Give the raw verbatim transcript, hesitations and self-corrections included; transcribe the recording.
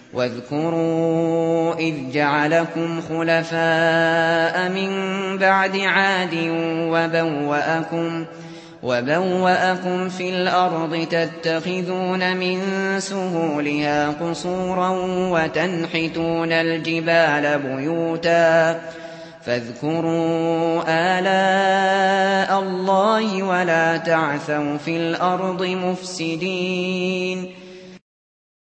واذكروا إذ جعلكم خلفاء من بعد عاد وبوأكم, وبوأكم في الأرض تتخذون من سهولها قصورا وتنحتون الجبال بيوتا فاذكروا آلاء الله ولا تعثوا في الأرض مفسدين